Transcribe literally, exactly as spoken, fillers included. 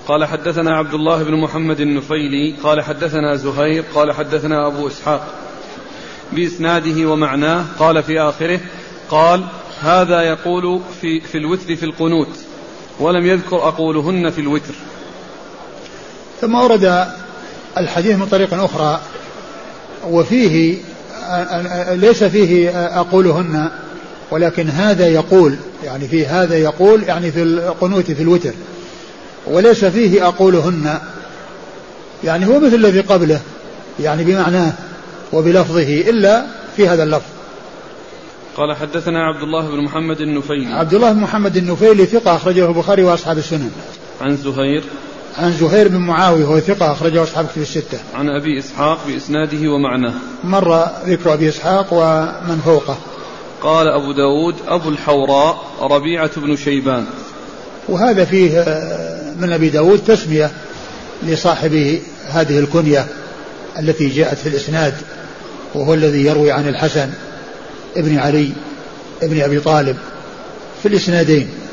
قال حدثنا عبد الله بن محمد النفيلي قال حدثنا زهير قال حدثنا أبو إسحاق بإسناده ومعناه. قال في آخره قال هذا يقول في, في الوتر في القنوت ولم يذكر أقولهن في الوتر. ثم ورد الحديث من طريق أخرى وفيه ليس فيه أقولهن ولكن هذا يقول يعني في هذا يقول يعني في القنوت في الوتر وليس فيه أقولهن يعني هو مثل الذي قبله يعني بمعناه وبلفظه إلا في هذا اللفظ. قال حدثنا عبد الله بن محمد النفيلي عبد الله بن محمد النفيلي ثقة أخرجه البخاري وأصحاب السنن. عن زهير عن زهير بن معاوية وهو ثقة أخرجه أصحاب كتب الستة. عن أبي إسحاق بإسناده ومعناه. مر ذكر أبي إسحاق ومن فوقه. قال أبو داود أبو الحوراء ربيعة بن شيبان. وهذا فيه من أبي داود تسمية لصاحب هذه الكنية التي جاءت في الإسناد وهو الذي يروي عن الحسن ابن علي ابن أبي طالب في الإسنادين